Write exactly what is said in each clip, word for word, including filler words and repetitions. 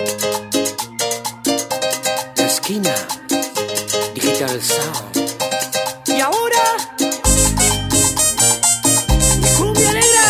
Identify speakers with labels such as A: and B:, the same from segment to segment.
A: La esquina, Digital Sound.
B: Y ahora, mi cumbia negra,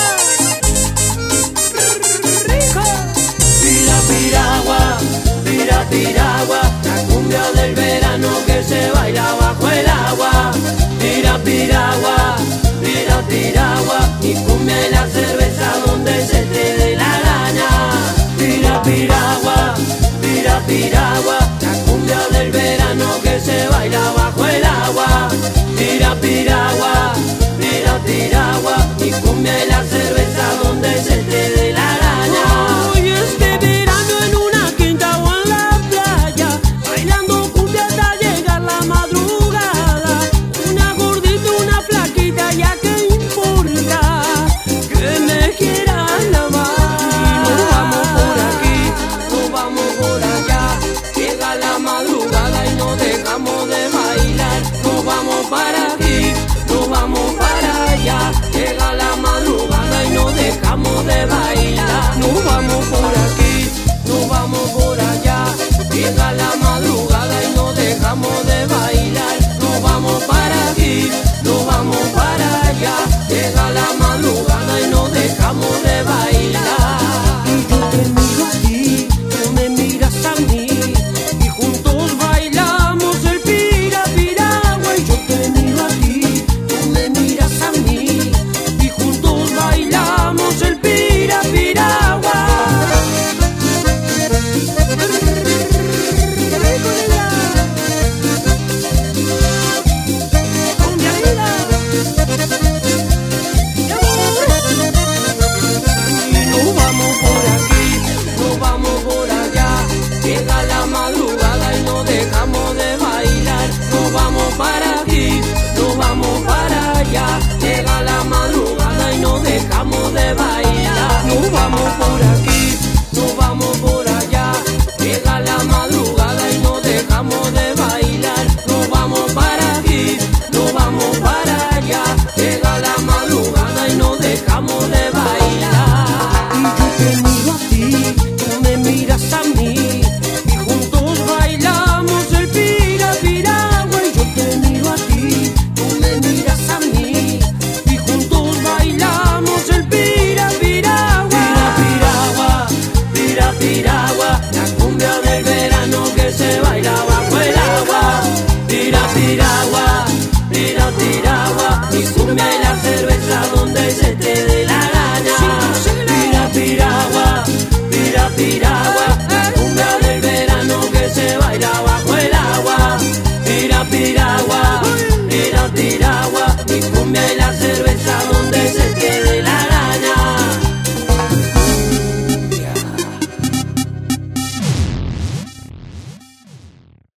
B: rico.
C: Pira, piragua, pira, piragua, la cumbia del verano que se baila bajo el agua. Pira, piragua, pira, piragua, mi cumbia y la cerveza donde se te dé la gana. Pira, piragua, pira, piragua, la cumbia del verano que se baila bajo el agua. Pira, piragua, pira, piragua, mi cumbia y la cerveza donde se te dé la gana.
B: Hoy este verano en una quinta o en la playa, bailando cumbia hasta llegar la madrugada. Una gordita, una flaquita, ya que importa que me quieran amar.
C: Nos vamos por aquí, nos vamos por allá. Llega la madrugada y no dejamos de bailar. Nos vamos para aquí, nos vamos para allá. Llega la madrugada y no dejamos de bailar. Nos vamos por aquí, nos vamos por allá. Llega la madrugada y no dejamos de bailar. Nos vamos para aquí, nos vamos para allá. Llega la madrugada y no dejamos de bailar.
B: Y yo te miro a ti, tú me miras a mí, y juntos bailamos el pira, piragua. Y yo te miro a ti, tú me miras a mí, y juntos bailamos el pira, piragua. Cumbia negra.
C: Y nos vamos por aquí, nos vamos por allá. Llega la madrugada y no dejamos de bailar. Nos vamos para aquí, nos vamos para allá. Llega la madrugada y no dejamos de bailar. Nos vamos por aquí, nos vamos por allá. Llega la madrugada y no dejamos de bailar. Nos vamos para aquí, nos vamos para allá. Llega la madrugada y no dejamos de bailar.
B: Y yo te miro a ti, tú me miras a mí, y juntos bailamos el pira, piragua. Y yo te miro a ti, tú me miras a mí, y juntos bailamos el pira, piragua.
C: Pira, piragua, pira, piragua, la cumbia del verano que se baila bajo el agua. Pira, piragua, pira, piragua, mi cumbia y la cerveza donde se te dé la gana. Pira, piragua, pira, piragua, la cumbia del verano que se baila bajo el agua. Pira, piragua, pira, piragua, mi cumbia y la cerveza